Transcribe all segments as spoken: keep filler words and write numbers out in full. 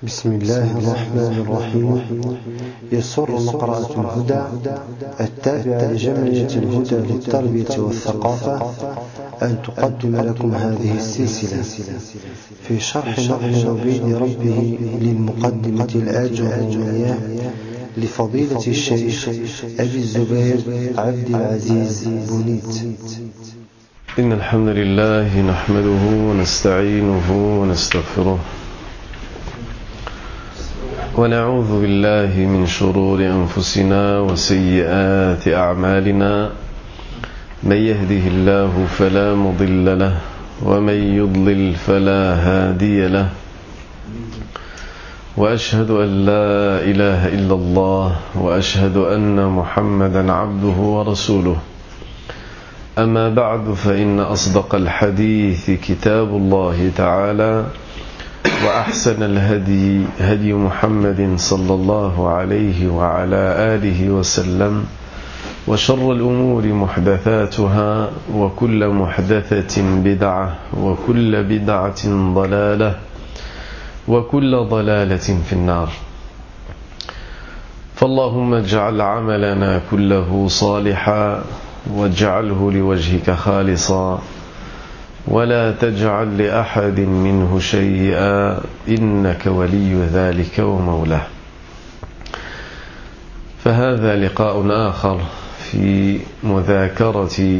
بسم الله الرحمن الرحيم. يسر مقرأة الهدى التابعة لجمعية الهدى للتربية والثقافة أن تقدم لكم هذه السلسلة في شرح نظم عبيد ربه للمقدمة الآجرومية لفضيلة الشيخ أبي الزبير عبد العزيز بنيت. إن الحمد لله نحمده ونستعينه ونستغفره ونعوذ بالله من شرور أنفسنا وسيئات أعمالنا. من يهده الله فلا مضل له ومن يضلل فلا هادي له، وأشهد أن لا إله إلا الله وأشهد أن محمدا عبده ورسوله. أما بعد، فإن أصدق الحديث كتاب الله تعالى، وأحسن الهدي هدي محمد صلى الله عليه وعلى آله وسلم، وشر الأمور محدثاتها، وكل محدثة بدعة، وكل بدعة ضلالة، وكل ضلالة في النار. فاللهم اجعل عملنا كله صالحا واجعله لوجهك خالصا، ولا تجعل لأحد منه شيئا، إنك ولي ذلك ومولاه. فهذا لقاء آخر في مذاكرة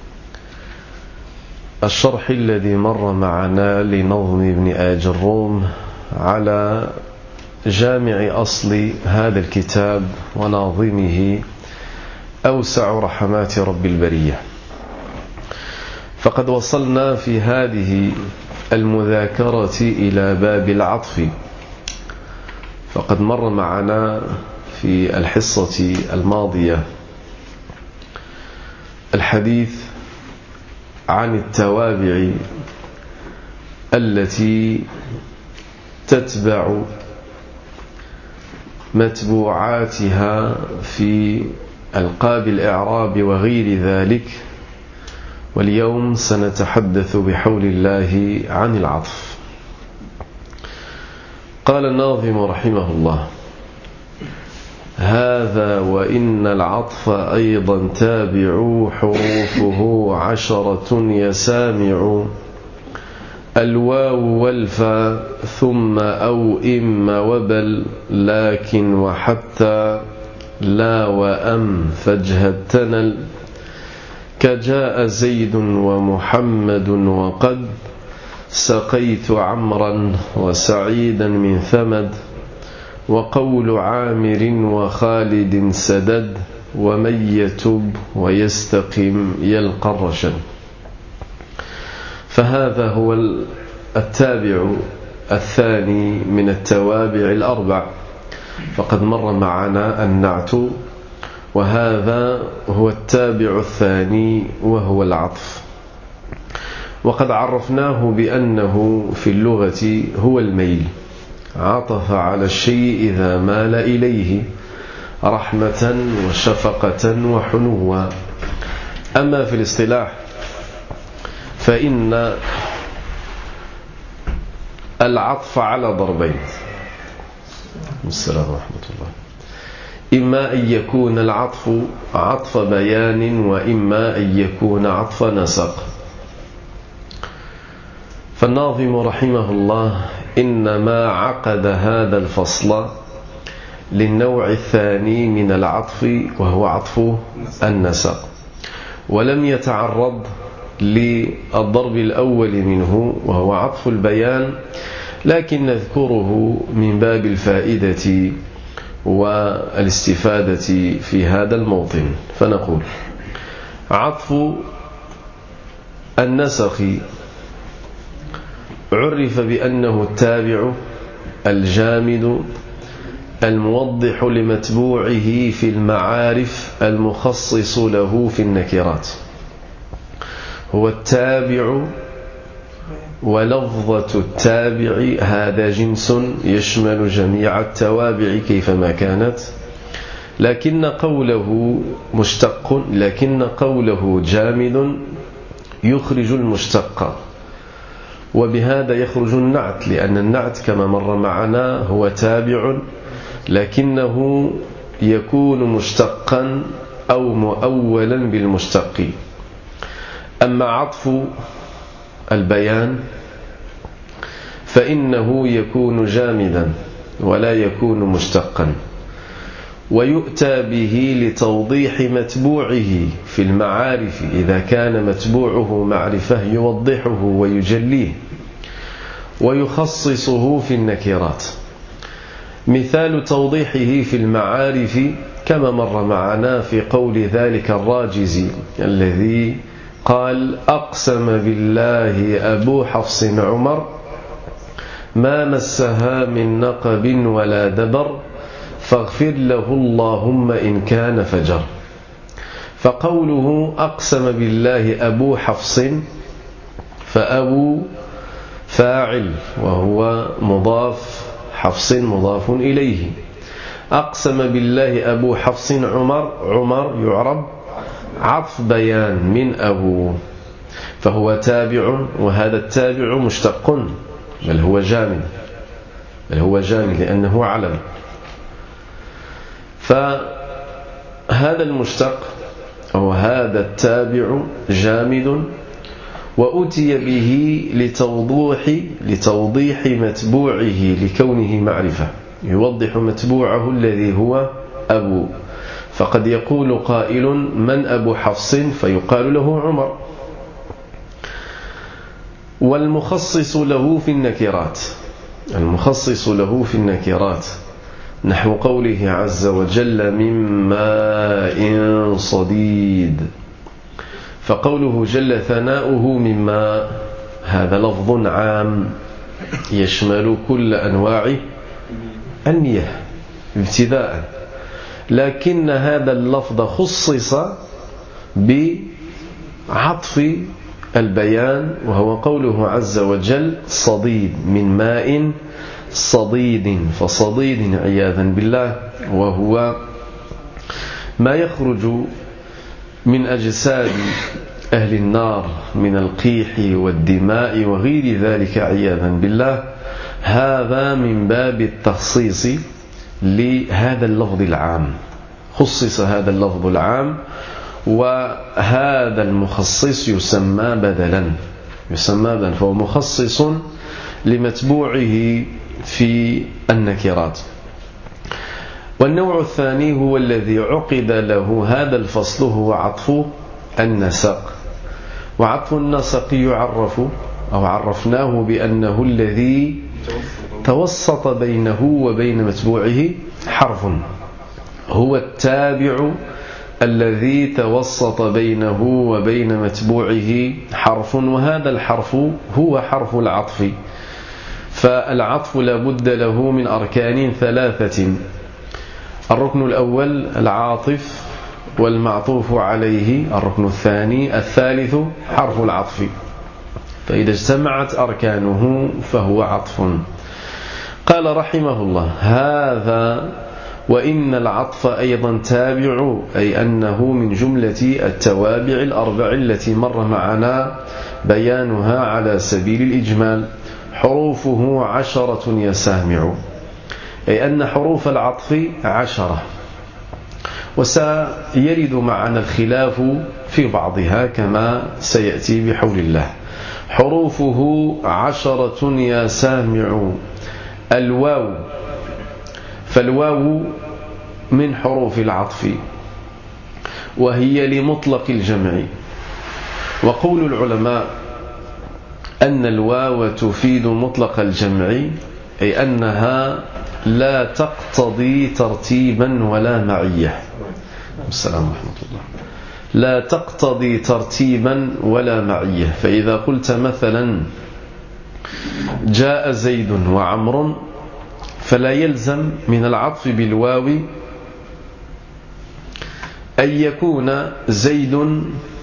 الشرح الذي مر معنا لنظم ابن آج الروم على جامع أصل هذا الكتاب وناظمه أوسع رحمات رب البرية. فقد وصلنا في هذه المذاكرة إلى باب العطف. فقد مر معنا في الحصة الماضية الحديث عن التوابع التي تتبع متبوعاتها في ألقاب الإعراب وغير ذلك، واليوم سنتحدث بحول الله عن العطف. قال الناظم رحمه الله: هذا وإن العطف أيضا تابع، حروفه عشرة يسامع، الواو والفا ثم أو إما وبل، لكن وحتى لا وأم فاجهد تنل، كجاء زيد ومحمد وقد سقيت عمرا وسعيدا من ثمد، وقول عامر وخالد سدد، ومن يتب ويستقم يلقى الرشد. فهذا هو التابع الثاني من التوابع الأربع. فقد مر معنا النعت، وهذا هو التابع الثاني وهو العطف. وقد عرفناه بأنه في اللغة هو الميل، عطف على الشيء إذا مال إليه رحمة وشفقة وحنوا. أما في الاصطلاح فإن العطف على ضربين. السلام ورحمة الله. إما أن يكون العطف عطف بيان، وإما أن يكون عطف نسق. فالناظم رحمه الله إنما عقد هذا الفصل للنوع الثاني من العطف، وهو عطف النسق، ولم يتعرض للضرب الأول منه وهو عطف البيان، لكن نذكره من باب الفائدة والاستفادة في هذا الموطن. فنقول: عطف النسخ عرف بأنه التابع الجامد الموضح لمتبوعه في المعارف المخصص له في النكرات. هو التابع، ولفظة التابع هذا جنس يشمل جميع التوابع كيفما كانت، لكن قوله مشتق لكن قوله جامد يخرج المشتق، وبهذا يخرج النعت، لأن النعت كما مر معنا هو تابع لكنه يكون مشتقا أو مؤولا بالمشتق. أما عطف البيان فإنه يكون جامدا ولا يكون مشتقا، ويؤتى به لتوضيح متبوعه في المعارف إذا كان متبوعه معرفة يوضحه ويجليه، ويخصصه في النكرات. مثال توضيحه في المعارف كما مر معنا في قول ذلك الراجز الذي قال: أقسم بالله أبو حفص عمر ما مسها من نقب ولا دبر فاغفر له اللهم إن كان فجر. فقوله أقسم بالله أبو حفص، فأبو فاعل وهو مضاف، حفص مضاف إليه. أقسم بالله أبو حفص عمر، عمر يعرب عطف بيان من أبو، فهو تابع، وهذا التابع مشتق بل هو جامد، بل هو جامد لأنه علم. فهذا المشتق أو هذا التابع جامد، وأتي به لتوضيح لتوضيح متبوعه لكونه معرفة، يوضح متبوعه الذي هو أبو. فقد يقول قائل: من أبو حفص؟ فيقال له عمر. والمخصص له في النكرات، المخصص له في النكرات نحو قوله عز وجل: من ماء صديد. فقوله جل ثناؤه من ماء هذا لفظ عام يشمل كل أنواع المياه ابتداء، لكن هذا اللفظ خصص بعطف البيان، وهو قوله عز وجل: صديد، من ماء صديد. فصديد عياذا بالله وهو ما يخرج من أجساد أهل النار من القيح والدماء وغير ذلك عياذا بالله. هذا من باب التخصيص لهذا اللفظ العام، خصص هذا اللفظ العام، وهذا المخصص يسمى بدلا، يسمى بدلا، فهو مخصص لمتبوعه في النكرات. والنوع الثاني هو الذي عقد له هذا الفصل، هو عطف النسق. وعطف النسق يعرف أو عرفناه بأنه الذي توسط بينه وبين متبوعه حرف، هو التابع الذي توسط بينه وبين متبوعه حرف، وهذا الحرف هو حرف العطف. فالعطف لا بد له من أركان ثلاثة: الركن الأول العاطف والمعطوف عليه، الركن الثاني الثالث حرف العطف. فإذا اجتمعت أركانه فهو عطف. قال رحمه الله: هذا وإن العطف أيضا تابع، أي أنه من جملة التوابع الأربع التي مر معنا بيانها على سبيل الإجمال. حروفه عشرة يا سامع، أي أن حروف العطف عشرة، وسيرد معنا الخلاف في بعضها كما سيأتي بحول الله. حروفه عشرة يا سامع. الواو، فالواو من حروف العطف وهي لمطلق الجمع. وقول العلماء أن الواو تفيد مطلق الجمع، أي أنها لا تقتضي ترتيبا ولا معية. السلام ورحمة الله. لا تقتضي ترتيبا ولا معية. فإذا قلت مثلا جاء زيد وعمر، فلا يلزم من العطف بالواو أن يكون زيد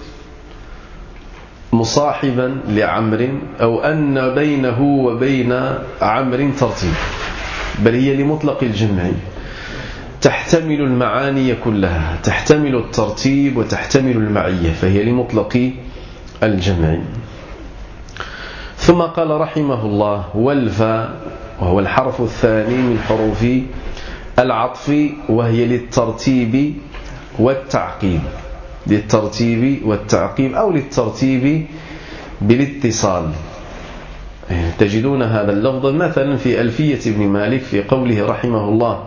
مصاحبا لعمر، أو أن بينه وبين عمر ترتيب، بل هي لمطلق الجمع، تحتمل المعاني كلها، تحتمل الترتيب وتحتمل المعية، فهي لمطلق الجمع. ثم قال رحمه الله: والفاء، وهو الحرف الثاني من حروف العطف، وهي للترتيب والتعقيب، للترتيب والتعقيب أو للترتيب بالاتصال. تجدون هذا اللفظ مثلا في ألفية ابن مالك في قوله رحمه الله: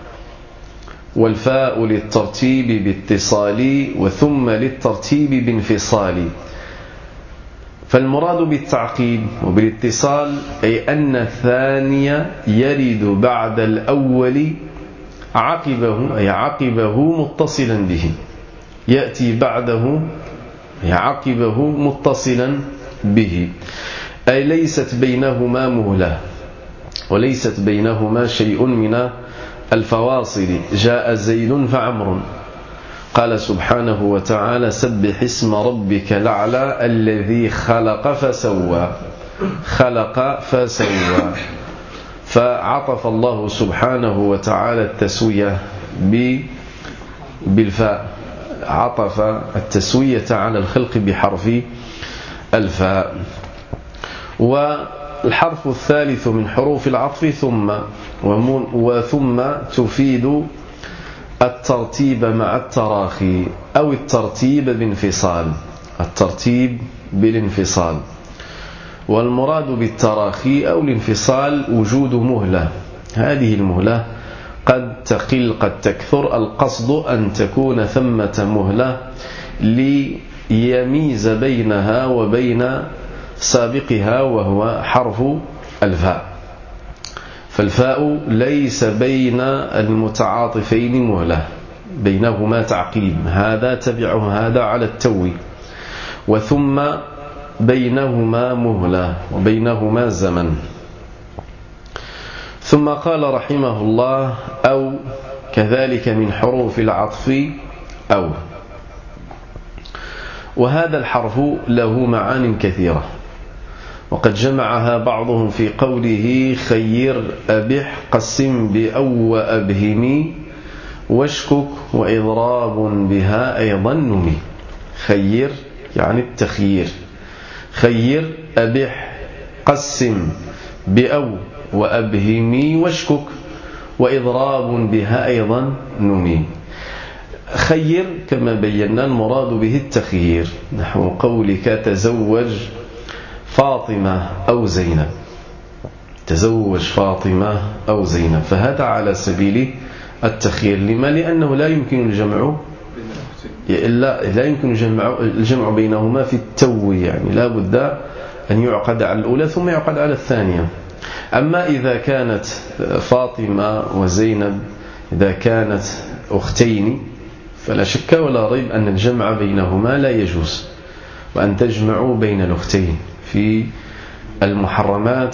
والفاء للترتيب باتصال وثم للترتيب بانفصال. فالمراد بالتعقيب وبالاتصال أي أن الثاني يرد بعد الأول عقبه، أي عقبه متصلا به، يأتي بعده عقبه متصلا به، أي ليست بينهما مهلة وليست بينهما شيء من الفواصل. جاء زيد فعمر، قال سبحانه وتعالى: سبح اسم ربك الأعلى الذي خلق فسوى، خلق فسوى. فعطف الله سبحانه وتعالى التسوية بالفاء، عطف التسوية على الخلق بحرف الفاء. والحرف الثالث من حروف العطف ثم، وثم تفيد الترتيب مع التراخي أو الترتيب بانفصال، الترتيب بالانفصال. والمراد بالتراخي أو الانفصال وجود مهلة، هذه المهلة قد تقل قد تكثر، القصد أن تكون ثمة مهلة ليميز بينها وبين سابقها وهو حرف الفاء. فالفاء ليس بين المتعاطفين مهلة، بينهما تعقيب، هذا تبع هذا على التو، وثم بينهما مهلة وبينهما زمن. ثم قال رحمه الله: أو كذلك من حروف العطف أو. وهذا الحرف له معان كثيرة، وقد جمعها بعضهم في قوله: خير أبح قسم بأو وأبهمي واشكك وإضراب بها أيضا نمي. خير يعني التخيير، خير أبح قسم بأو وأبهمي واشكك وإضراب بها أيضا نمي. خير كما بينا المراد به التخيير، نحو قولك: تزوج فاطمة أو زينب، تزوج فاطمة أو زينب، فهذا على سبيل التخيير. لما؟ لأنه لا يمكن الجمع لا, لا يمكن الجمع, الجمع بينهما في التو، يعني لا بد أن يعقد على الأولى ثم يعقد على الثانية. أما إذا كانت فاطمة وزينب إذا كانت أختين فلا شك ولا ريب أن الجمع بينهما لا يجوز، وأن تجمعوا بين الأختين في المحرمات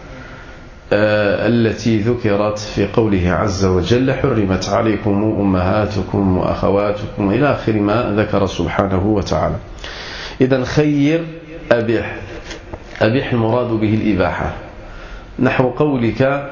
التي ذكرت في قوله عز وجل: حرمت عليكم أمهاتكم وأخواتكم إلى آخر ما ذكر سبحانه وتعالى. إذن خير أبيح، أبيح المراد به الإباحة، نحو قولك: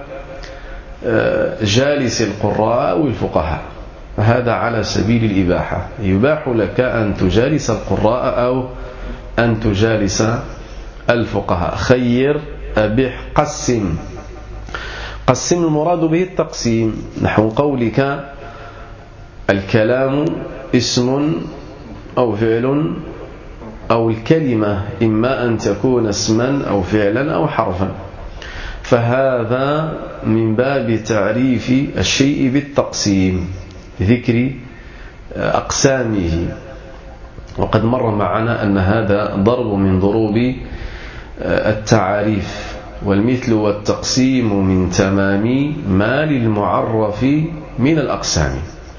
جالس القراء أو الفقهاء، هذا على سبيل الإباحة، يباح لك أن تجالس القراء أو أن تجالس الفقهاء. خير أبيح قسم، قسم المراد به التقسيم، نحو قولك: الكلام اسم أو فعل أو الكلمة إما أن تكون اسما أو فعلا أو حرفا، فهذا من باب تعريف الشيء بالتقسيم، ذكر أقسامه. وقد مر معنا أن هذا ضرب من ضروب التعاريف، والمثل والتقسيم من تمام ما للمعرف من الأقسام.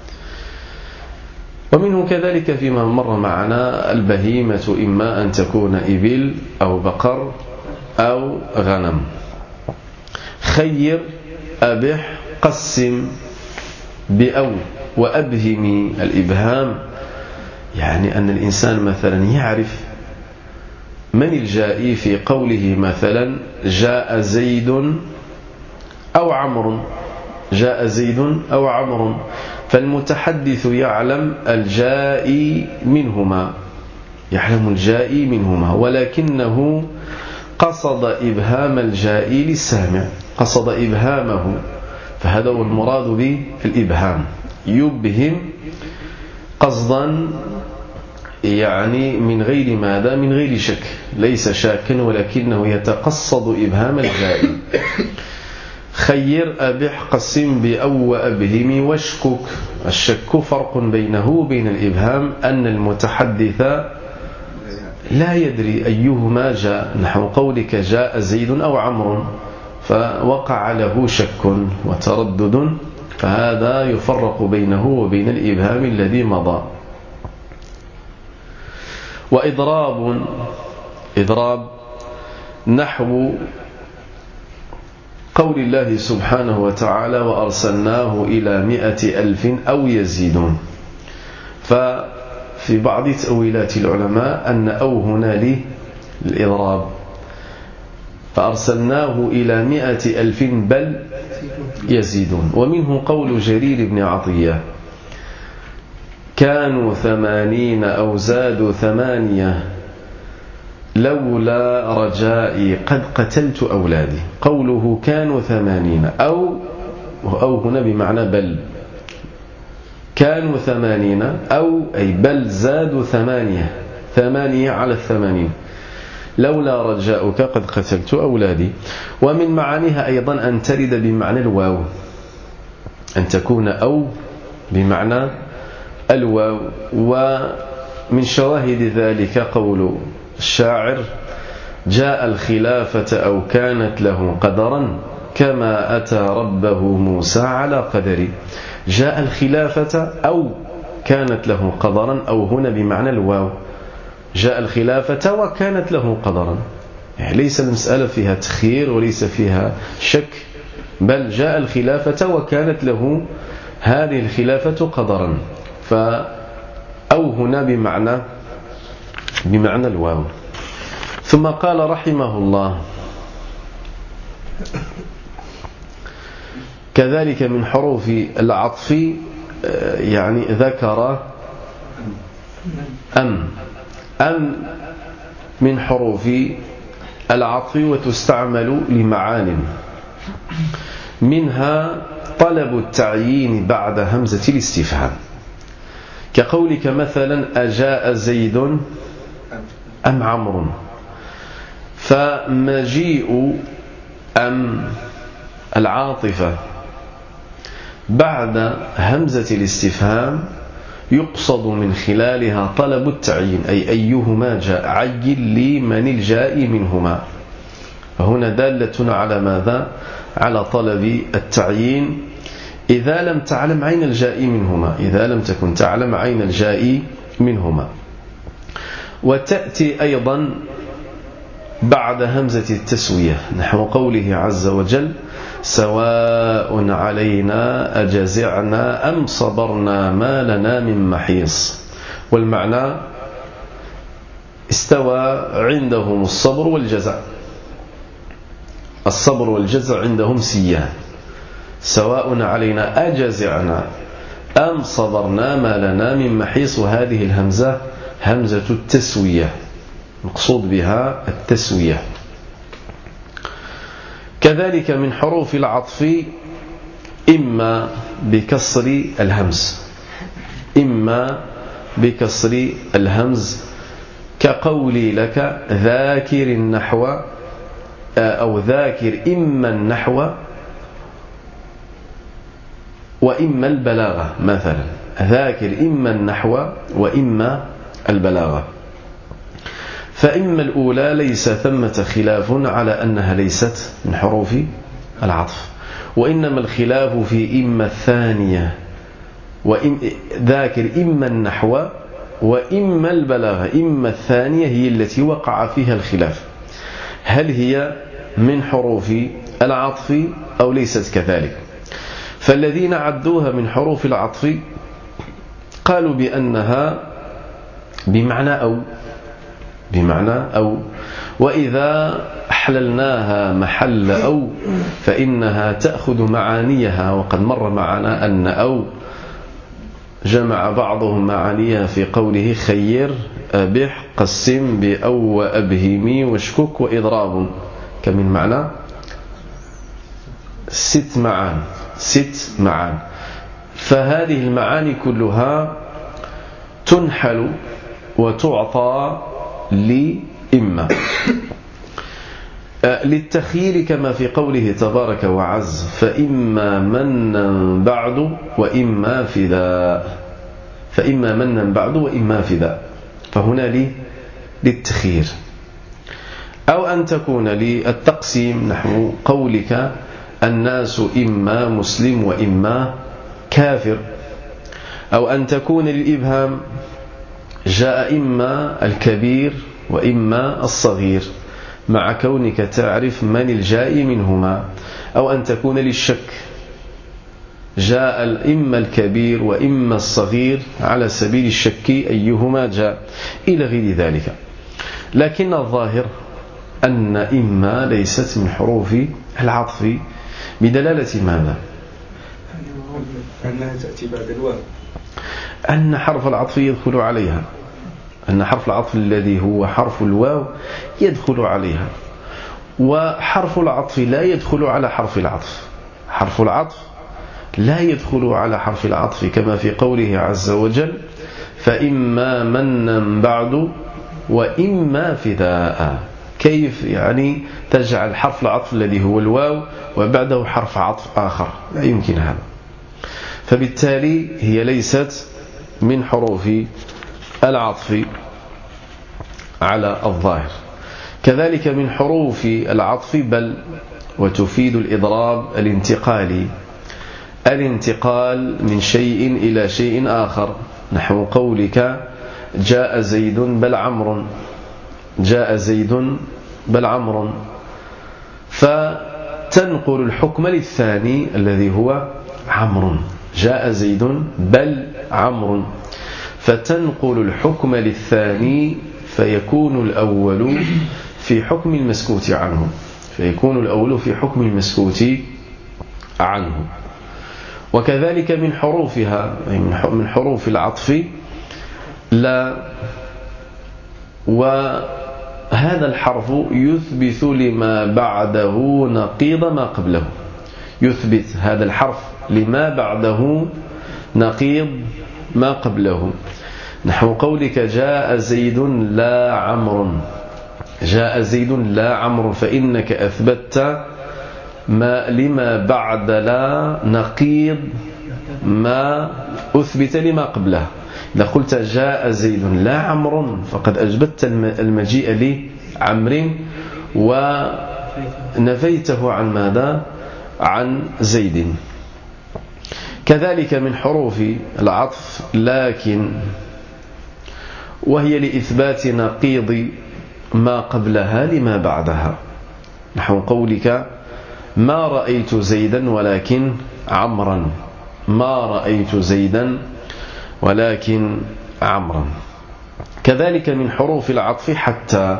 ومنه كذلك فيما مر معنا البهيمة إما أن تكون إبل أو بقر أو غنم. خير أبح قسم بأو وأبهم، الإبهام يعني أن الإنسان مثلا يعرف من الجائي في قوله مثلا: جاء زيد أو عمرو، جاء زيد أو عمرو، فالمتحدث يعلم الجائي منهما، يعلم الجائي منهما، ولكنه قصد إبهام الجاء للسامع، قصد إبهامه، فهذا هو المراد بالإبهام، يبهم قصدا يعني من غير ماذا؟ من غير شك، ليس شاكا ولكنه يتقصد إبهام الجاء. خير أبح قسم بأو وأبهم واشكك. الشك فرق بينه وبين الإبهام أن المتحدث لا يدري أيهما جاء، نحو قولك جاء زيد أو عمرو، فوقع له شك وتردد، فهذا يفرق بينه وبين الإبهام الذي مضى. وإضراب إضراب نحو قول الله سبحانه وتعالى وأرسلناه إلى مئة ألف أو يزيدون. ففي بعض تأويلات العلماء أن أو هنا للإضراب، فأرسلناه إلى مئة ألف بل يزيدون. ومنه قول جرير بن عطية كانوا ثمانين أو زادوا ثمانية لولا رجائي قد قتلت أولادي. قوله كانوا ثمانين أو أو هنا بمعنى بل، كانوا ثمانين أو أي بل زادوا ثمانية، ثمانية على الثمانين، لولا رجاؤك قد قتلت أولادي. ومن معانيها أيضا أن ترد بمعنى الواو، أن تكون أو بمعنى الواو. ومن شواهد ذلك قول الشاعر جاء الخلافة أو كانت له قدرا كما أتى ربه موسى على قدري. جاء الخلافة أو كانت له قدرا، أو هنا بمعنى الواو، جاء الخلافة وكانت له قدرا، يعني ليس المسألة فيها تخيير وليس فيها شك، بل جاء الخلافة وكانت له هذه الخلافة قدرا، فأو هنا بمعنى بمعنى الواو. ثم قال رحمه الله كذلك من حروف العطف يعني ذكر أم. أم من حروف العطف وتستعمل لمعان، منها طلب التعيين بعد همزة الاستفهام، كقولك مثلا أجاء زيد أم عمرو. فمجيء أم العاطفة بعد همزة الاستفهام يقصد من خلالها طلب التعيين، أي أيهما جاء، عين لي من الجاء منهما. هنا دالة على ماذا؟ على طلب التعيين إذا لم تعلم عين الجاء منهما، إذا لم تكن تعلم عين الجاء منهما. وتأتي أيضا بعد همزة التسوية نحو قوله عز وجل سواء علينا أجزعنا أم صبرنا ما لنا من محيص. والمعنى استوى عندهم الصبر والجزع، الصبر والجزع عندهم سيان، سواء علينا أجزعنا أم صبرنا ما لنا من محيص. وهذه الهمزة همزة التسوية، مقصود بها التسوية. كذلك من حروف العطف إما بكسر الهمز، إما بكسر الهمز، كقولي لك ذاكر النحو أو ذاكر إما النحو وإما البلاغة، مثلا ذاكر إما النحو وإما البلاغة. فإما الأولى ليس ثمة خلاف على أنها ليست من حروف العطف، وإنما الخلاف في إما الثانية، ذاكر إما النحو وإما البلاغة، إما الثانية هي التي وقع فيها الخلاف، هل هي من حروف العطف أو ليست كذلك. فالذين عدوها من حروف العطف قالوا بأنها بمعنى أو بمعنى أو، وإذا أحللناها محل أو فإنها تأخذ معانيها. وقد مر معنا أن أو جمع بعضهم معانيها في قوله خير أبح قسم بأو وأبهمي واشكك وإضراب كمن معنى ست معان ست معان. فهذه المعاني كلها تنحل وتعطى لإما للتخيير كما في قوله تبارك وعز فإما منا بعد وإما فداء فإما منا بعد وإما فداء. فهنا لي للتخيير أو أن تكون للتقسيم نحو قولك الناس إما مسلم وإما كافر. أو أن تكون للإبهام جاء إما الكبير وإما الصغير مع كونك تعرف من الجاء منهما. أو أن تكون للشك جاء إما الكبير وإما الصغير على سبيل الشك أيهما جاء إلى غير ذلك. لكن الظاهر أن إما ليست من حروف العطف بدلالة ماذا؟ أنها تأتي بعد الواو، أن حرف العطف يدخل عليها، أن حرف العطف الذي هو حرف الواو يدخل عليها. وحرف العطف لا يدخل على حرف العطف، حرف العطف لا يدخل على حرف العطف كما في قوله عز وجل فإما منا بعد وإما فداء. كيف يعني تجعل حرف العطف الذي هو الواو وبعده حرف عطف آخر؟ لا يمكن هذا. فبالتالي هي ليست من حروف العطف على الظاهر. كذلك من حروف العطف بل وتفيد الإضراب الانتقالي، الانتقال من شيء إلى شيء آخر نحو قولك جاء زيد بل عمرو، جاء زيد بل عمرو، فتنقل الحكم للثاني الذي هو عمرو. جاء زيد بل عمرو، فتنقل الحكم للثاني فيكون الأول في حكم المسكوت عنه، فيكون الأول في حكم المسكوت عنه. وكذلك من حروفها من حروف العطف لا، وهذا الحرف يثبت لما بعده نقيض ما قبله، يثبت هذا الحرف لما بعده نقيض ما قبله نحو قولك جاء زيد لا عمرو، جاء زيد لا عمرو، فإنك أثبتت ما لما بعد لا نقيض ما أثبت لما قبله. إذا قلت جاء زيد لا عمرو فقد أثبتت المجيء لعمر ونفيته عن ماذا؟ عن زيد. كذلك من حروف العطف لكن، وهي لإثبات نقيض ما قبلها لما بعدها نحو قولك ما رأيت زيدا ولكن عمرا، ما رأيت زيدا ولكن عمرا. كذلك من حروف العطف حتى،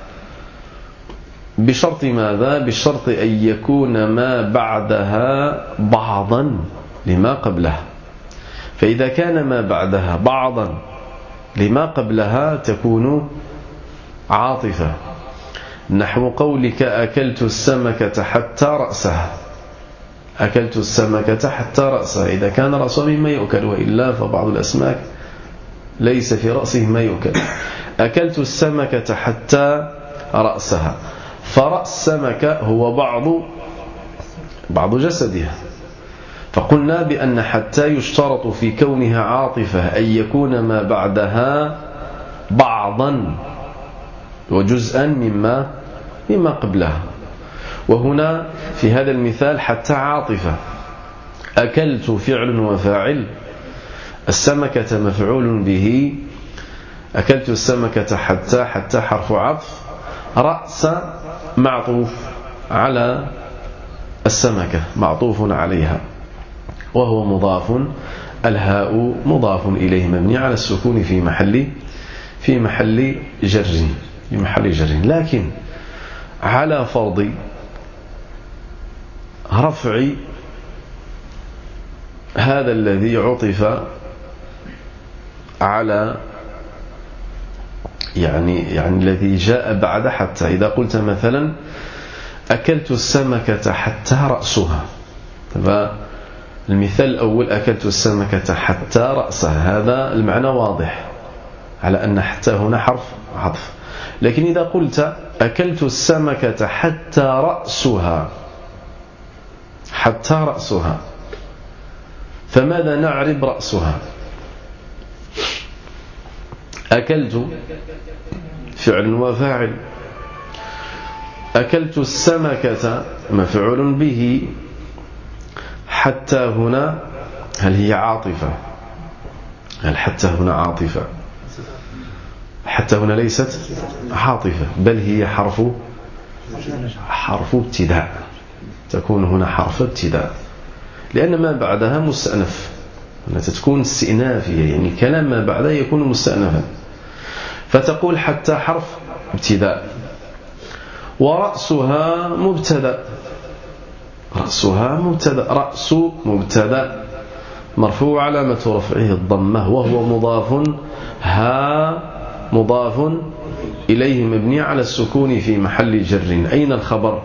بشرط ماذا؟ بشرط أن يكون ما بعدها بعضا لما قبلها. فإذا كان ما بعدها بعضا لما قبلها تكون عاطفة نحو قولك أكلت السمكة حتى رأسها، أكلت السمكة حتى رأسها، إذا كان رأسها مما يؤكل، وإلا فبعض الأسماك ليس في رأسه ما يؤكل. أكلت السمكة حتى رأسها، فرأس السمكة هو بعض بعض جسدها. فقلنا بأن حتى يشترط في كونها عاطفة أن يكون ما بعدها بعضا وجزءا مما مما قبلها. وهنا في هذا المثال حتى عاطفة، أكلت فعل وفاعل، السمكة مفعول به، أكلت السمكة حتى حتى حرف عطف، رأس معطوف على السمكة معطوف عليها وهو مضاف، الهاء مضاف إليه مبني على السكون في محل في محل جر في محل جر. لكن على فرض رفع هذا الذي عطف على يعني يعني الذي جاء بعد حتى. إذا قلت مثلا أكلت السمكة حتى رأسها، المثال الأول أكلت السمكة حتى رأسها، هذا المعنى واضح على أن حتى هنا حرف عطف. لكن إذا قلت أكلت السمكة حتى رأسها، حتى رأسها، فماذا نعرب رأسها؟ أكلت فعل وفاعل، أكلت السمكة مفعول به، حتى هنا هل هي عاطفة؟ هل حتى هنا عاطفة؟ حتى هنا ليست عاطفة، بل هي حرف حرف ابتداء، تكون هنا حرف ابتداء، لأن ما بعدها مستأنف، تكون استئنافية، يعني كلام ما بعدها يكون مستأنفا، فتقول حتى حرف ابتداء. ورأسها مبتدأ، رأسها مبتدأ، رأس مبتدأ مرفوع علامة رفعه الضمة، وهو مضاف، ها مضاف إليه مبني على السكون في محل جر. أين الخبر؟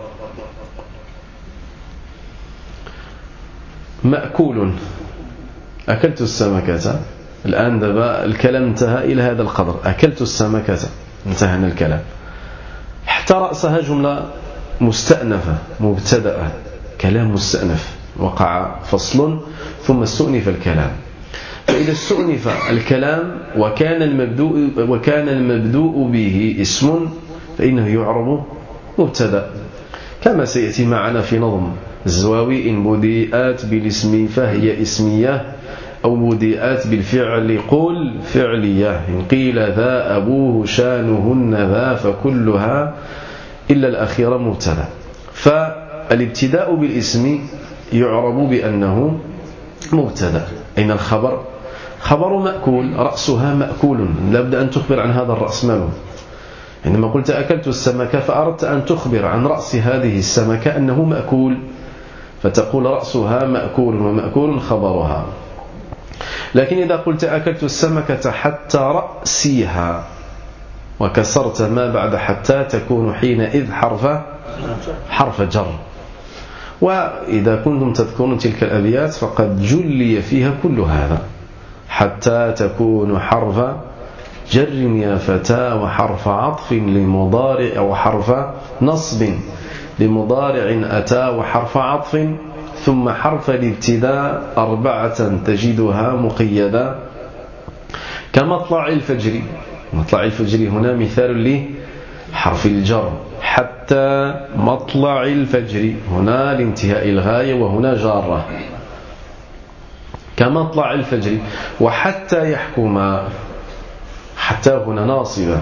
مأكول، أكلت السمكة، الآن دابا الكلام انتهى إلى هذا القدر، أكلت السمكة، انتهى الكلام. حتى رأسها جملة مستأنفة مبتدأة، كلام مستأنف، وقع فصل ثم استؤنف الكلام. فإذا استؤنف الكلام وكان المبدوء وكان المبدوء به اسم فإنه يعرب مبتدأ، كما سيأتي معنا في نظم الزواوي: إن بديئات بالاسم فهي اسمية، أو بديئات بالفعل قل فعلية، إن قيل ذا أبوه شانهن ذا فكلها إلا الأخيرة مبتدأ. فالابتداء بالاسم يعرب بأنه مبتدأ. أين الخبر؟ خبر مأكول، رأسها مأكول، لابد أن تخبر عن هذا الرأس ماله. عندما قلت أكلت السمكة فأردت أن تخبر عن رأس هذه السمكة أنه مأكول، فتقول رأسها مأكول، ومأكول خبرها. لكن إذا قلت أكلت السمكة حتى رأسها وكسرت ما بعد حتى، تكون حينئذ حرف حرف جر. وإذا كنتم تذكرون تلك الأبيات فقد جلي فيها كل هذا، حتى تكون حرف جر يا فتى، وحرف عطف لمضارع، وحرف نصب لمضارع أتى، وحرف عطف، ثم حرف الابتداء أربعة تجدها مقيدة كمطلع الفجر. مطلع الفجر هنا مثال لحرف الجر، حتى مطلع الفجر، هنا لانتهاء الغاية، وهنا جارة كمطلع الفجر. وحتى يحكم، حتى هنا ناصبة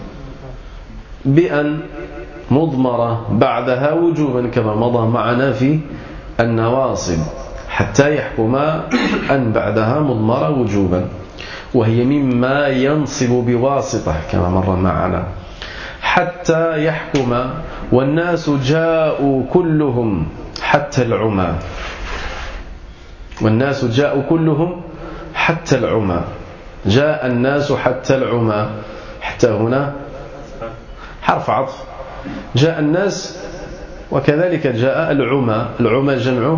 بأن مضمرة بعدها وجوبا، كما مضى معنا في النواصب، حتى يحكم أن بعدها مضمرة وجوبا، وهي مما ينصب بواسطة كما مر معنا. حتى يحكم والناس جاءوا كلهم حتى العمى، والناس جاءوا كلهم حتى العمى، جاء الناس حتى العمى، حتى هنا حرف عطف، جاء الناس وكذلك جاء العمى، العمى جمع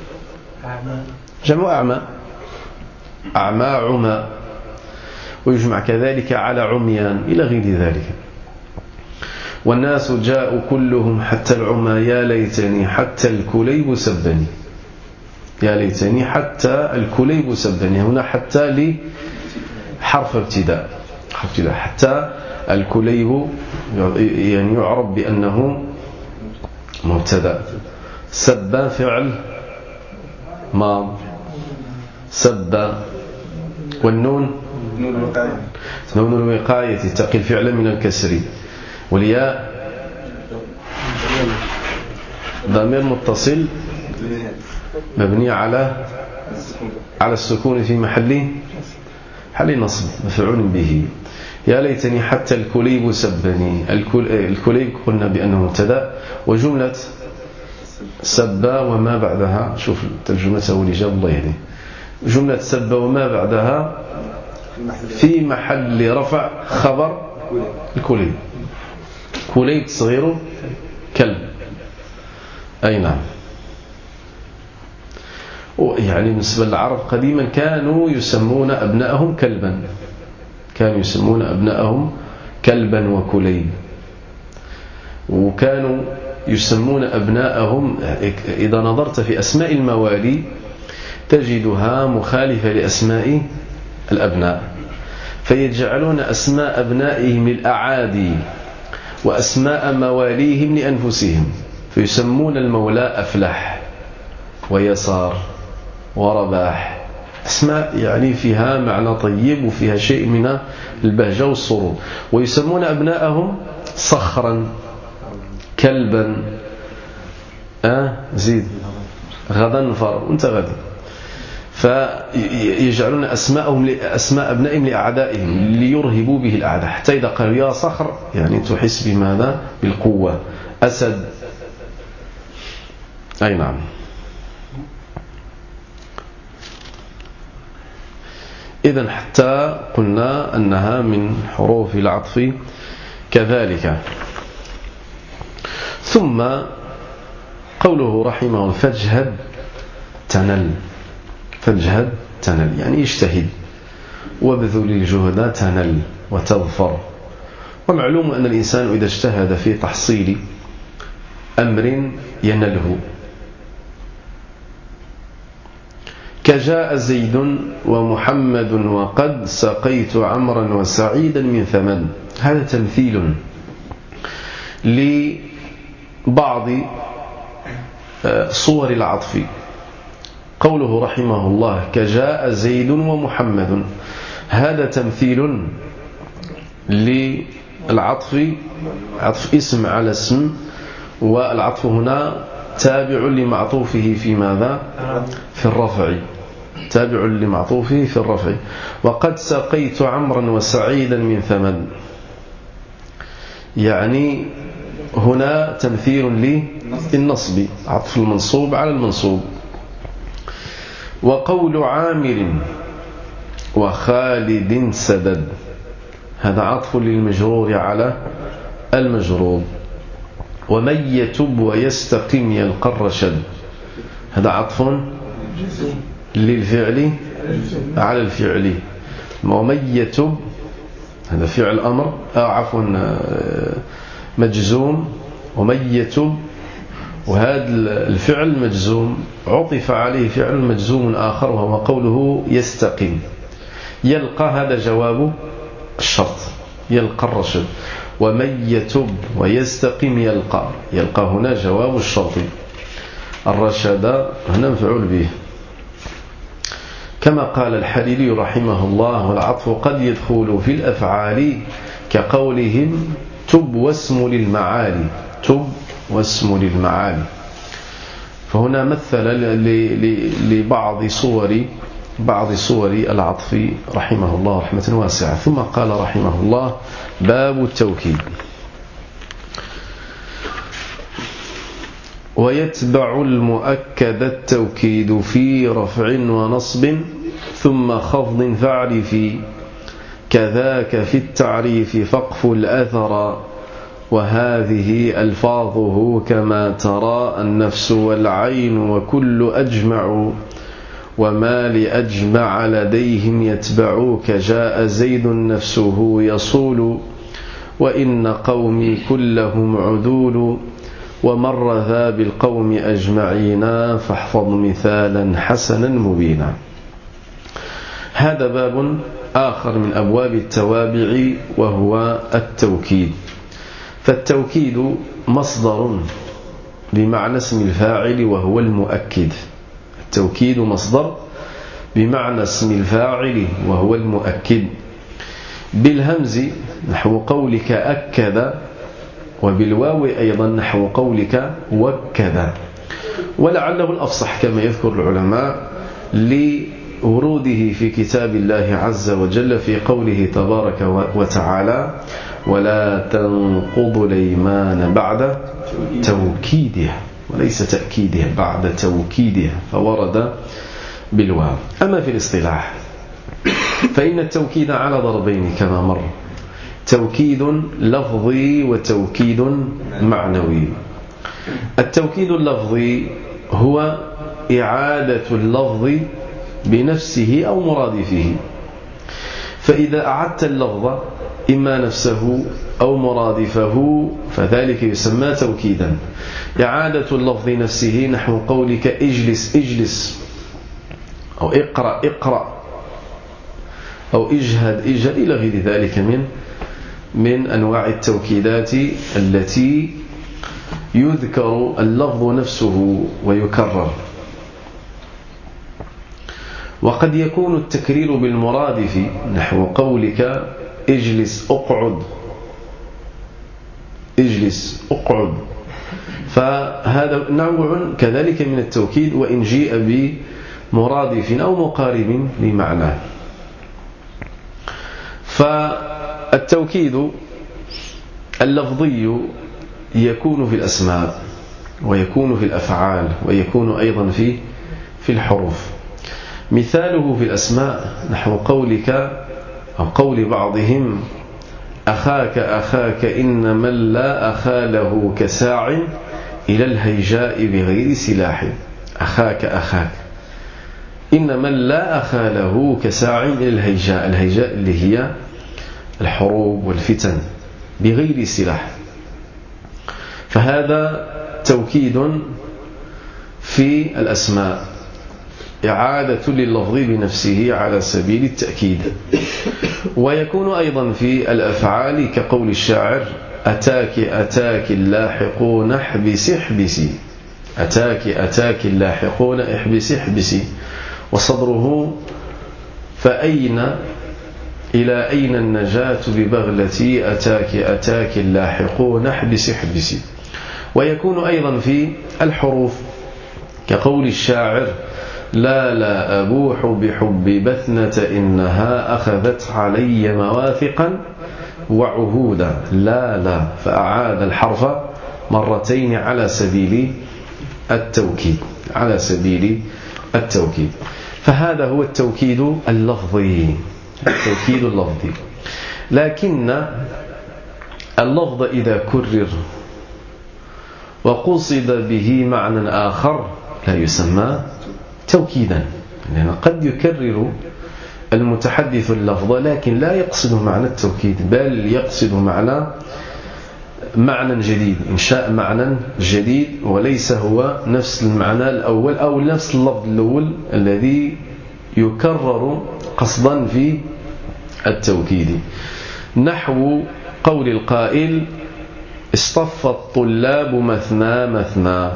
جمع أعمى، أعمى عمى، ويجمع كذلك على عميان إلى غير ذلك. والناس جاءوا كلهم حتى العمى، يا ليتني حتى الكليب سبني، يا ليتني حتى الكليب سبني، هنا حتى لي حرف ابتداء، حرف ابتداء. حتى الكليب يعني يعرب بأنه مبتدأ. سب فعل ماض، سب، والنون نون الوقاية تقي الفعل من الكسر، والياء ضمير متصل مبني على على السكون في محل حل نصب مفعول به. يا ليتني حتى الكليب سبني، الكليب قلنا بأنه مبتدأ، وجملة سب وما بعدها، شوف ترجمته والإجابة الله يهديه، جملة سب وما بعدها في محل رفع خبر الكليب. كليب تصغيره كلب. أي نعم. يعني بالنسبة للعرب قديما كانوا يسمون أبنائهم كلبا، كانوا يسمون أبنائهم كلبا وكليب. وكانوا يسمون أبنائهم، إذا نظرت في أسماء الموالي تجدها مخالفة لأسماء الأبناء، فيجعلون أسماء أبنائهم الأعادي وأسماء مواليهم لأنفسهم، فيسمون المولى أفلح ويسار ورباح، أسماء يعني فيها معنى طيب وفيها شيء من البهجة والسرور. ويسمون أبنائهم صخرا كلبا أه زيد غضنفر وانت غدا، فيجعلون أسماءهم أسماء أبنائهم لأعدائهم ليرهبوا به الأعداء، حتى إذا قالوا يا صخر يعني تحس بماذا؟ بالقوة. أسد. أي نعم. إذن حتى قلنا أنها من حروف العطف كذلك. ثم قوله رحمه الله فاجهد تنل. فاجهد تنل يعني اجتهد وابذل الجهد تنل وتظفر. ومعلوم أن الإنسان إذا اجتهد في تحصيل أمر ينله، كجاء زيد ومحمد وقد سقيت عمرا وسعيدا من ثمن. هذا تمثيل لبعض صور العطف. قوله رحمه الله كجاء زيد ومحمد، هذا تمثيل للعطف، عطف اسم على اسم، والعطف هنا تابع لمعطوفه في ماذا؟ في الرفع، تابع لمعطوفه في الرفع. وقد سقيت عمرا وسعيدا من ثمن، يعني هنا تمثيل للنصب، عطف المنصوب على المنصوب. وقول عامر وخالد سدد، هذا عطف للمجرور على المجرور. ومن يتب ويستقم يلقى الرشد، هذا عطف للفعل على الفعل. ومن يتب هذا فعل أمر، آه عفوا مجزوم، ومن يتب، وهذا الفعل مجزوم عطف عليه فعل مجزوم آخر وهو قوله يستقيم. يلقى هذا جواب الشرط، يلقى الرشد. ومن يتب ويستقيم يلقى، يلقى هنا جواب الشرط. الرشد هنا مفعول به. كما قال الحليلي رحمه الله والعطف قد يدخل في الأفعال كقولهم تب واسم للمعالي، تب واسم للمعالي. فهنا مثل لبعض صور بعض صور العطف رحمه الله رحمة واسعة. ثم قال رحمه الله باب التوكيد. ويتبع المؤكد التوكيد في رفع ونصب ثم خفض فاعرفي، كذاك في التعريف فاقف الأثر، وهذه ألفاظه كما ترى النفس والعين وكل أجمع، وما لأجمع لديهم يتبعوك جاء زيد نفسه يصول، وإن قومي كلهم عدول، ومر ذا بالقوم أجمعين فاحفظ مثالا حسنا مبينا. هذا باب آخر من أبواب التوابع وهو التوكيد. فالتوكيد مصدر بمعنى اسم الفاعل وهو المؤكد. التوكيد مصدر بمعنى اسم الفاعل وهو المؤكد، بالهمز نحو قولك أكد، وبالواو أيضا نحو قولك وكد. ولعله الأفصح كما يذكر العلماء لوروده في كتاب الله عز وجل في قوله تبارك وتعالى ولا تنقضوا الأيمان بعد توكيدها، وليس تأكيدها، بعد توكيدها، فورد بالواو. أما في الاصطلاح فإن التوكيد على ضربين كما مر، توكيد لفظي وتوكيد معنوي. التوكيد اللفظي هو إعادة اللفظ بنفسه أو مرادفه، فإذا أعدت اللفظ إما نفسه أو مرادفه فذلك يسمى توكيدا. إعادة اللفظ نفسه نحو قولك اجلس اجلس، أو اقرأ اقرأ، أو اجهد اجهد، إلى غير ذلك من من أنواع التوكيدات التي يذكر اللفظ نفسه ويكرر. وقد يكون التكرير بالمرادف نحو قولك اجلس اقعد اجلس اقعد، فهذا نوع كذلك من التوكيد وإن جيء بمرادف أو مقارب لمعناه. فالتوكيد اللفظي يكون في الأسماء ويكون في الأفعال ويكون أيضا في في الحروف. مثاله في الأسماء نحو قولك أو قول بعضهم أخاك أخاك إن من لا أخا له كساع إلى الهيجاء بغير سلاح. أخاك أخاك إن من لا أخا له كساع إلى الهيجاء، الهيجاء اللي هي الحروب والفتن بغير سلاح. فهذا توكيد في الأسماء، إعادة لللفظ بنفسه على سبيل التأكيد. ويكون أيضا في الأفعال كقول الشاعر أتاك أتاك اللاحقون احبسي احبسي، أتاك أتاك اللاحقون احبسي احبسي، وصدره فأين إلى أين النجاة ببغلتي أتاك أتاك اللاحقون احبسي احبسي. ويكون أيضا في الحروف كقول الشاعر لا لا أبوح بحب بثنة إنها أخذت علي مواثقا وعهودا. لا لا، فأعاد الحرف مرتين على سبيل التوكيد على سبيل التوكيد. فهذا هو التوكيد اللفظي، التوكيد اللفظي. لكن اللفظ إذا كرر وقصد به معنى آخر لا يسمى توكيدا، لأن قد يكرر المتحدث اللفظ لكن لا يقصد معنى التوكيد، بل يقصد معنى معنى جديد، إنشاء معنى جديد وليس هو نفس المعنى الأول أو نفس اللفظ الأول الذي يكرر قصدا في التوكيد. نحو قول القائل اصطف الطلاب مثنى مثنى،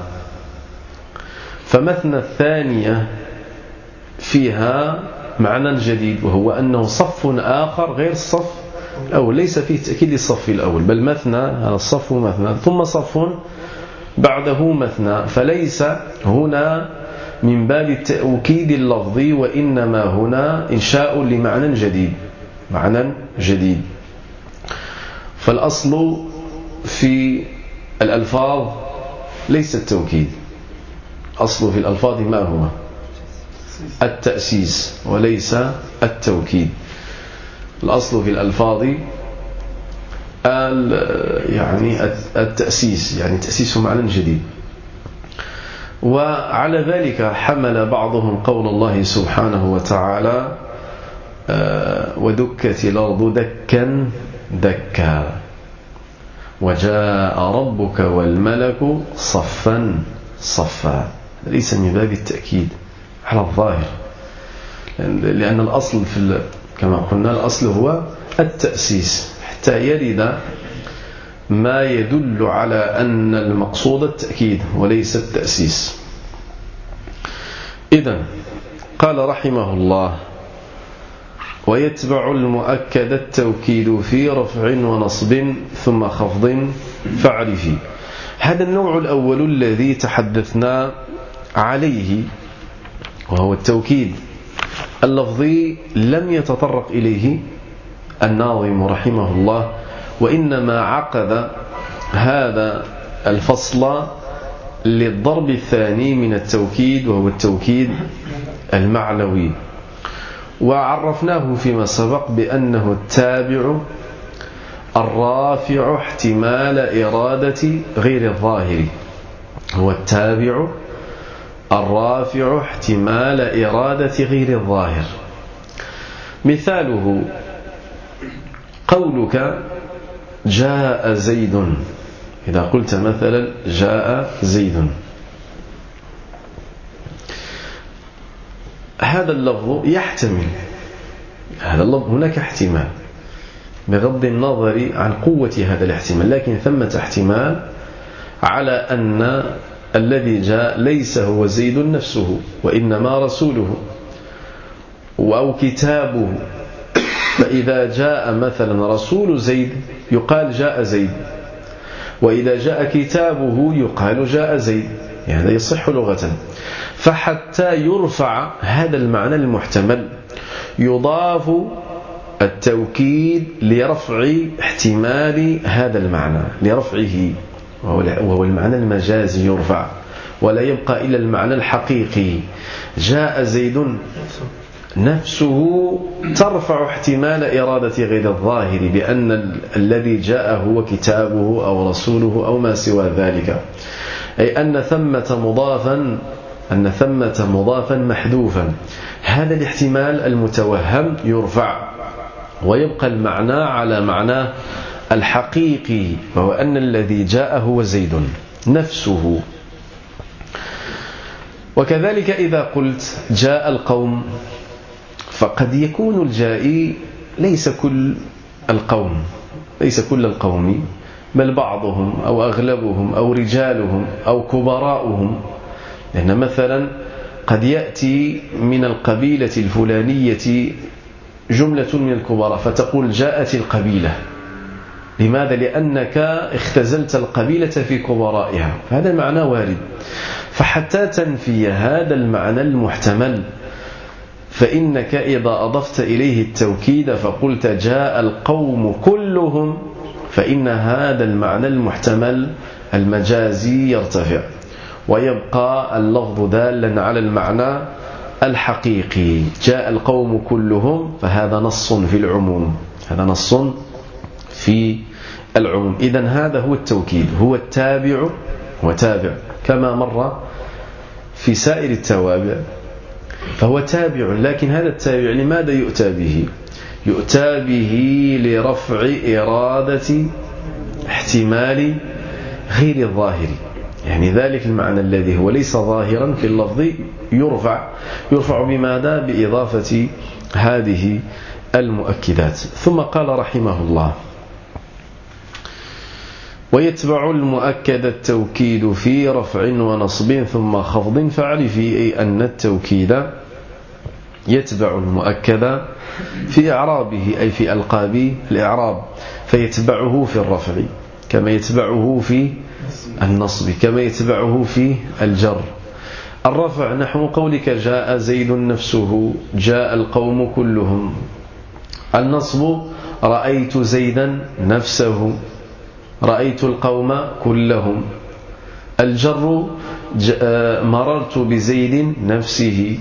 فمثنى الثانية فيها معنى جديد وهو أنه صف آخر غير الصف الأول، ليس فيه تأكيد للصف الأول، بل مثنى هذا الصف مثنى ثم صف بعده مثنى، فليس هنا من باب التأكيد اللفظي وإنما هنا إنشاء لمعنى جديد، معنى جديد. فالأصل في الألفاظ ليس التوكيد، أصل في الألفاظ ما هو؟ التأسيس وليس التوكيد. الأصل في الألفاظ يعني التأسيس، يعني تأسيس معنى جديد. وعلى ذلك حمل بعضهم قول الله سبحانه وتعالى ودكت الأرض دكا دكا وجاء ربك والملك صفا صفا. ليس من باب التأكيد على الظاهر، لأن الأصل في كما قلنا الأصل هو التأسيس حتى يرد ما يدل على أن المقصود التأكيد وليس التأسيس. إذن قال رحمه الله ويتبع المؤكد التوكيد في رفع ونصب ثم خفض فاعرفي. هذا النوع الأول الذي تحدثنا عليه وهو التوكيد اللفظي لم يتطرق إليه الناظم رحمه الله، وإنما عقد هذا الفصل للضرب الثاني من التوكيد وهو التوكيد المعنوي. وعرفناه فيما سبق بأنه التابع الرافع احتمال إرادة غير الظاهر، هو التابع الرافع احتمال إرادة غير الظاهر. مثاله قولك جاء زيد، إذا قلت مثلا جاء زيد، هذا اللفظ يحتمل، هذا اللفظ هناك احتمال بغض النظر عن قوة هذا الاحتمال، لكن ثمة احتمال على أن الذي جاء ليس هو زيد نفسه وإنما رسوله أو كتابه. فإذا جاء مثلا رسول زيد يقال جاء زيد، وإذا جاء كتابه يقال جاء زيد، يعني هذا يصح لغة. فحتى يرفع هذا المعنى المحتمل يضاف التوكيد لرفع احتمال هذا المعنى، لرفعه، وهو المعنى المجازي يرفع ولا يبقى إلا المعنى الحقيقي. جاء زيد نفسه ترفع احتمال إرادة غير الظاهر بأن الذي جاء هو كتابه أو رسوله أو ما سوى ذلك، أي أن ثمة مضافا أن ثمة مضافا محذوفا. هذا الاحتمال المتوهم يرفع ويبقى المعنى على معناه الحقيقي، وهو أن الذي جاء هو زيد نفسه. وكذلك إذا قلت جاء القوم، فقد يكون الجائي ليس كل القوم، ليس كل القوم، بل بعضهم أو أغلبهم أو رجالهم أو كبراؤهم. لأن مثلا قد يأتي من القبيلة الفلانية جملة من الكبراء فتقول جاءت القبيلة. لماذا؟ لأنك اختزلت القبيلة في كبرائها، فهذا المعنى وارد. فحتى تنفي هذا المعنى المحتمل فإنك إذا أضفت إليه التوكيد فقلت جاء القوم كلهم، فإن هذا المعنى المحتمل المجازي يرتفع ويبقى اللفظ دالا على المعنى الحقيقي. جاء القوم كلهم، فهذا نص في العموم، هذا نص في العموم. إذن هذا هو التوكيد، هو التابع، هو تابع كما مر في سائر التوابع، فهو تابع. لكن هذا التابع لماذا يؤتى به؟ يؤتى به لرفع إرادة احتمال غير الظاهر، يعني ذلك المعنى الذي هو ليس ظاهرا في اللفظ يرفع يرفع بماذا؟ بإضافة هذه المؤكدات. ثم قال رحمه الله: ويتبع المؤكد التوكيد في رفع ونصب ثم خفض. فاعرفي أي أن التوكيد يتبع المؤكد في إعرابه، أي في ألقاب الإعراب، فيتبعه في الرفع كما يتبعه في النصب كما يتبعه في الجر. الرفع نحو قولك جاء زيد نفسه، جاء القوم كلهم. النصب رأيت زيدا نفسه، رأيت القوم كلهم. الجر مررت بزيد نفسه،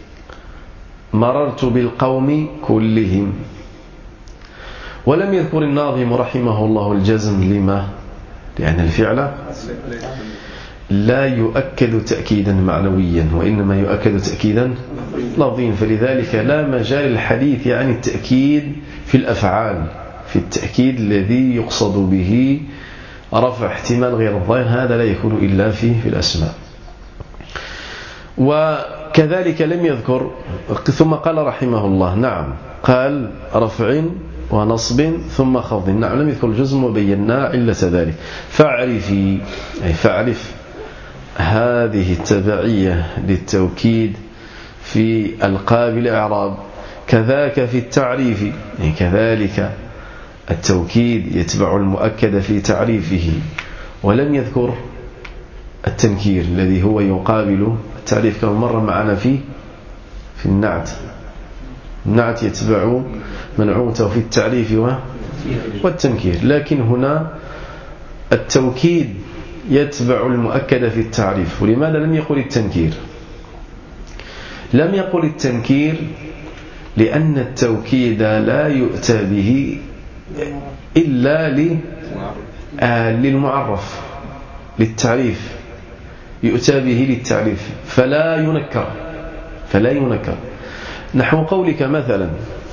مررت بالقوم كلهم. ولم يذكر الناظم رحمه الله الجزم. لما؟ لأن الفعل لا يؤكد تأكيدا معنويا وإنما يؤكد تأكيدا لفظيا، فلذلك لا مجال الحديث عن التأكيد في الأفعال، في التأكيد الذي يقصد به رفع احتمال غير الظاهر، هذا لا يكون إلا في في الأسماء. وكذلك لم يذكر. ثم قال رحمه الله: نعم، قال رفع ونصب ثم خفض. نعم، لم يذكر الجزم وبينا علة ذلك. فاعرفي، أي فاعرف هذه التبعية للتوكيد في ألقاب الإعراب. كذاك في التعريف، يعني كذلك التوكيد يتبع المؤكد في تعريفه. ولم يذكر التنكير الذي هو يقابل التعريف كما مر معنا في في النعت. النعت يتبع منعوته في التعريف والتنكير، لكن هنا التوكيد يتبع المؤكد في التعريف. ولماذا لم يقل التنكير؟ لم يقل التنكير لأن التوكيد لا يؤتى به إلا للمعرف للتعريف، يؤتى به للتعريف فلا ينكر فلا ينكر نحو قولك مثلا،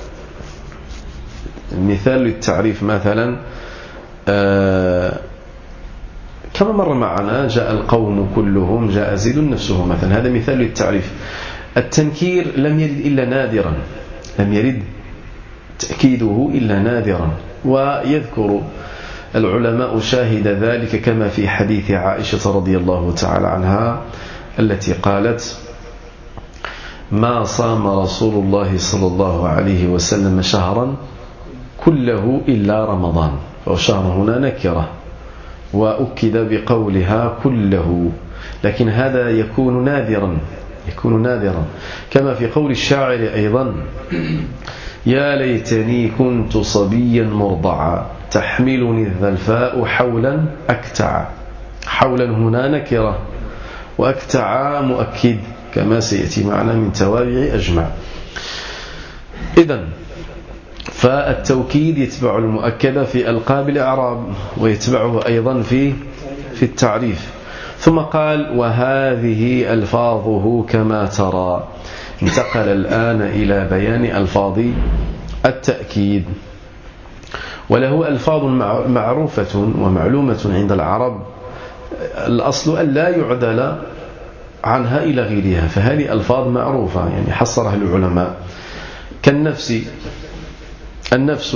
مثال للتعريف مثلا آه كما مر معنا جاء القوم كلهم جاء زيد نفسه مثلا، هذا مثال للتعريف. التنكير لم يرد إلا نادرا، لم يرد تأكيده إلا نادرا، ويذكر العلماء شاهد ذلك كما في حديث عائشة رضي الله تعالى عنها التي قالت: ما صام رسول الله صلى الله عليه وسلم شهرا كله إلا رمضان، وشهر هنا نكرة وأكد بقولها كله، لكن هذا يكون نادرا يكون نادرا كما في قول الشاعر أيضا: يا ليتني كنت صبيا مرضعا تحملني الذلفاء حولا أكتع. حولا هنا نكرة وأكتع مؤكد كما سيأتي معنا من توابع أجمع. إذن فالتوكيد يتبع المؤكد في ألقاب الإعراب ويتبعه أيضا في في التعريف. ثم قال: وهذه ألفاظه كما ترى. انتقل الآن إلى بيان ألفاظ التأكيد، وله ألفاظ معروفة ومعلومة عند العرب، الأصل أن لا يعدل عنها إلى غيرها، فهذه ألفاظ معروفة يعني حصرها العلماء، كالنفس. النفس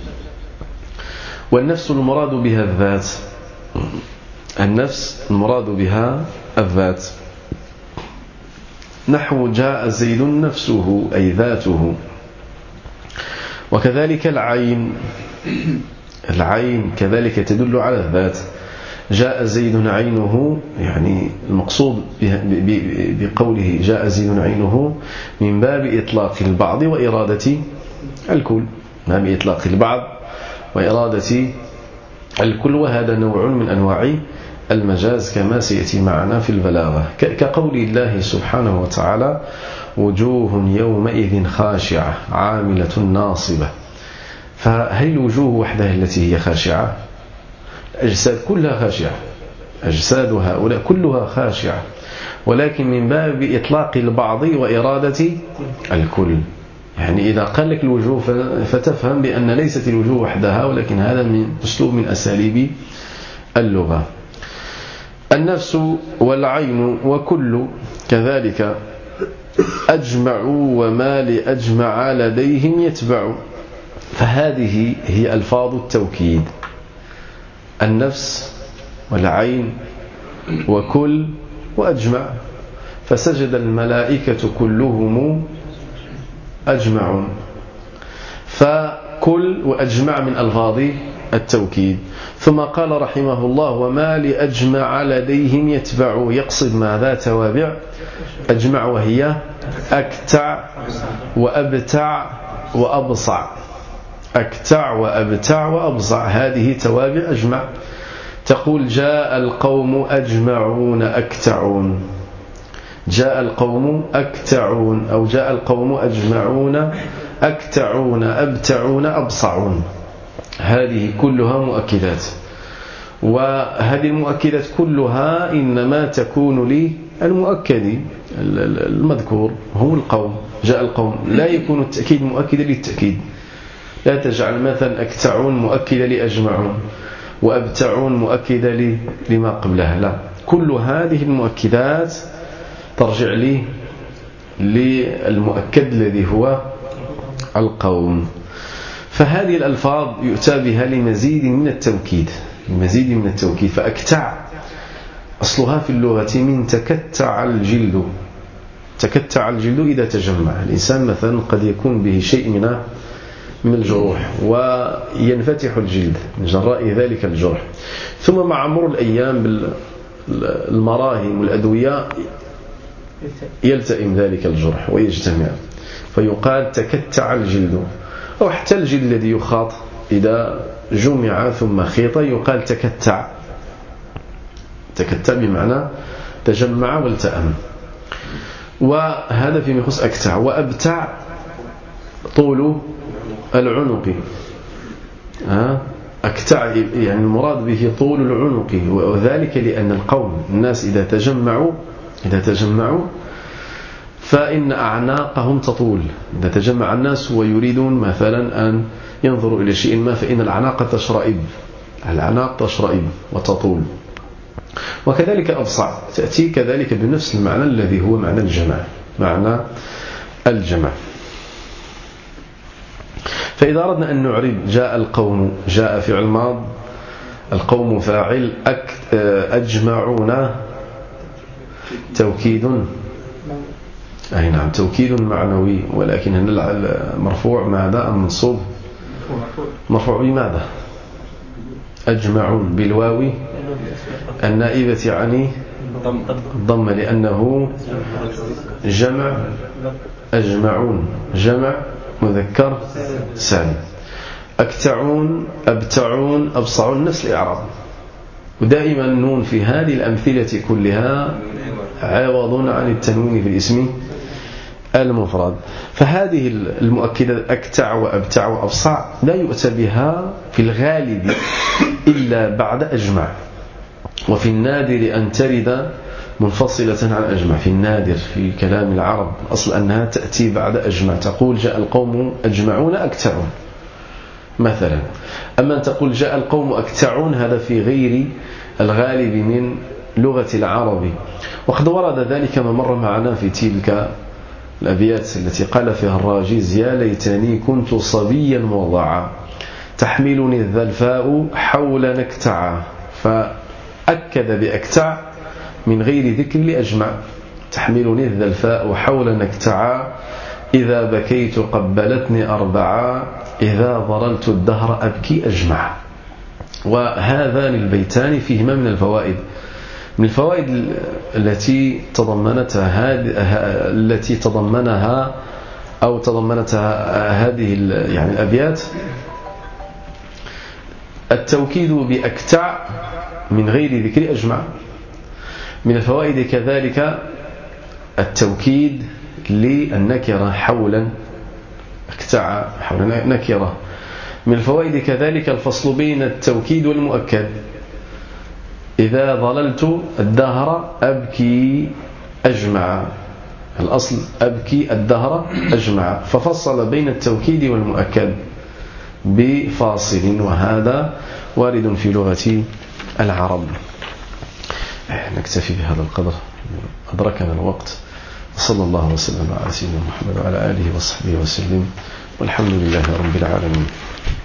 والنفس المراد بها الذات، النفس المراد بها الذات، نحو جاء زيد نفسه أي ذاته. وكذلك العين، العين كذلك تدل على الذات، جاء زيد عينه، يعني المقصود بقوله جاء زيد عينه من باب إطلاق البعض وإرادة الكل، من باب إطلاق البعض وإرادة الكل، وهذا نوع من أنواع المجاز كما سيأتي معنا في البلاغة، كقول الله سبحانه وتعالى: وجوه يومئذ خاشعة عاملة ناصبة. فهل الوجوه وحدها التي هي خاشعة؟ الأجساد كلها خاشعة، أجساد هؤلاء كلها خاشعة، ولكن من باب إطلاق البعض وإرادة الكل. يعني إذا قال لك الوجوه فتفهم بأن ليست الوجوه وحدها، ولكن هذا من أسلوب من أساليب اللغة. النفس والعين وكل كذلك أجمع وما لأجمع لديهم يتبع. فهذه هي ألفاظ التوكيد: النفس والعين وكل وأجمع. فسجد الملائكة كلهم أجمعون، فكل وأجمع من ألفاظ التوكيد. ثم قال رحمه الله: وما لأجمع لديهم يتبع، يقصد ماذا؟ توابع أجمع، وهي أكتع وأبتع وأبصع. أكتع وأبتع وأبصع هذه توابع أجمع. تقول جاء القوم أجمعون أكتعون، جاء القوم أكتعون، أو جاء القوم أجمعون أكتعون أبتعون أبصعون. هذه كلها مؤكدات، وهذه المؤكدات كلها إنما تكون للمؤكد المذكور هو القوم. جاء القوم لا يكون التأكيد مؤكدا للتأكيد، لا تجعل مثلا أكتعون مؤكدا لأجمعون وأبتعون مؤكدا لما قبلها، لا، كل هذه المؤكدات ترجع لي للمؤكد الذي هو القوم. فهذه الألفاظ يؤتى بها لمزيد من التوكيد، لمزيد من التوكيد. فأكتع أصلها في اللغة من تكتع الجلد، تكتع الجلد إذا تجمع. الإنسان مثلا قد يكون به شيء من من الجروح وينفتح الجلد من جراء ذلك الجرح، ثم مع مرور الأيام بالمراهم والأدوية يلتئم ذلك الجرح ويجتمع، فيقال تكتع الجلد. أو حتى الجلد الذي يخاط إذا جمع ثم خيط يقال تكتع، تكتع بمعنى تجمع والتأم. وهذا فيما يخص أكتع. وأبتع طول العنق. ها أكتع يعني المراد به طول العنق، وذلك لأن القوم الناس إذا تجمعوا إذا تجمعوا فإن أعناقهم تطول. إذا تجمع الناس ويريدون مثلا أن ينظروا إلى شيء ما فإن الأعناق تشرئب الأعناق تشرئب وتطول. وكذلك أبصع تأتي كذلك بنفس المعنى الذي هو معنى الجمع معنى الجمع. فإذا أردنا أن نعرب جاء القوم، جاء فعل ماض، القوم فاعل، أجمعون توكيد، أي نعم توكيد معنوي، ولكن هنا المرفوع ماذا أم منصوب؟ مرفوع بماذا؟ أجمعون بالواو النائبة عني ضم لأنه جمع، أجمعون جمع مذكر سالم. أكتعون أبتعون أبصعون نفس الإعراب، ودائما النون في هذه الأمثلة كلها عوض عن التنوين في الاسم المفرد. فهذه المؤكدات أكتع وأبتع وأبصع لا يؤتى بها في الغالب إلا بعد أجمع، وفي النادر أن ترد منفصلة عن أجمع. في النادر في كلام العرب أصل أنها تأتي بعد أجمع، تقول جاء القوم أجمعون أكتعون مثلا. أما أن تقول جاء القوم أكتعون هذا في غير الغالب من لغة العرب. وقد ورد ذلك ما مر معنا في تلك الأبيات التي قال فيها الراجز: يا ليتني كنت صبيا وضعا تحملني الذلفاء حول نكتعا. فأكد بأكتع من غير ذكر لأجمع. تحملني الذلفاء حول نكتعا إذا بكيت قبلتني أربعا إذا ظللت الدهر أبكي أجمع. وهذان البيتان فيهما من الفوائد من الفوائد التي تضمنتها التي تضمنها أو تضمنتها هذه يعني الأبيات التوكيد بأكتع من غير ذكر أجمع. من الفوائد كذلك التوكيد للنكرة حولا أكتع حول نكرة. من الفوائد كذلك الفصل بين التوكيد والمؤكد. إذا ظللت الدهر أبكي أجمع، الأصل أبكي الدهر أجمع، ففصل بين التوكيد والمؤكد بفاصل، وهذا وارد في لغة العرب. نكتفي بهذا القدر، أدركنا الوقت. صلى الله وسلم على سيدنا محمد وعلى آله وصحبه وسلم، والحمد لله رب العالمين.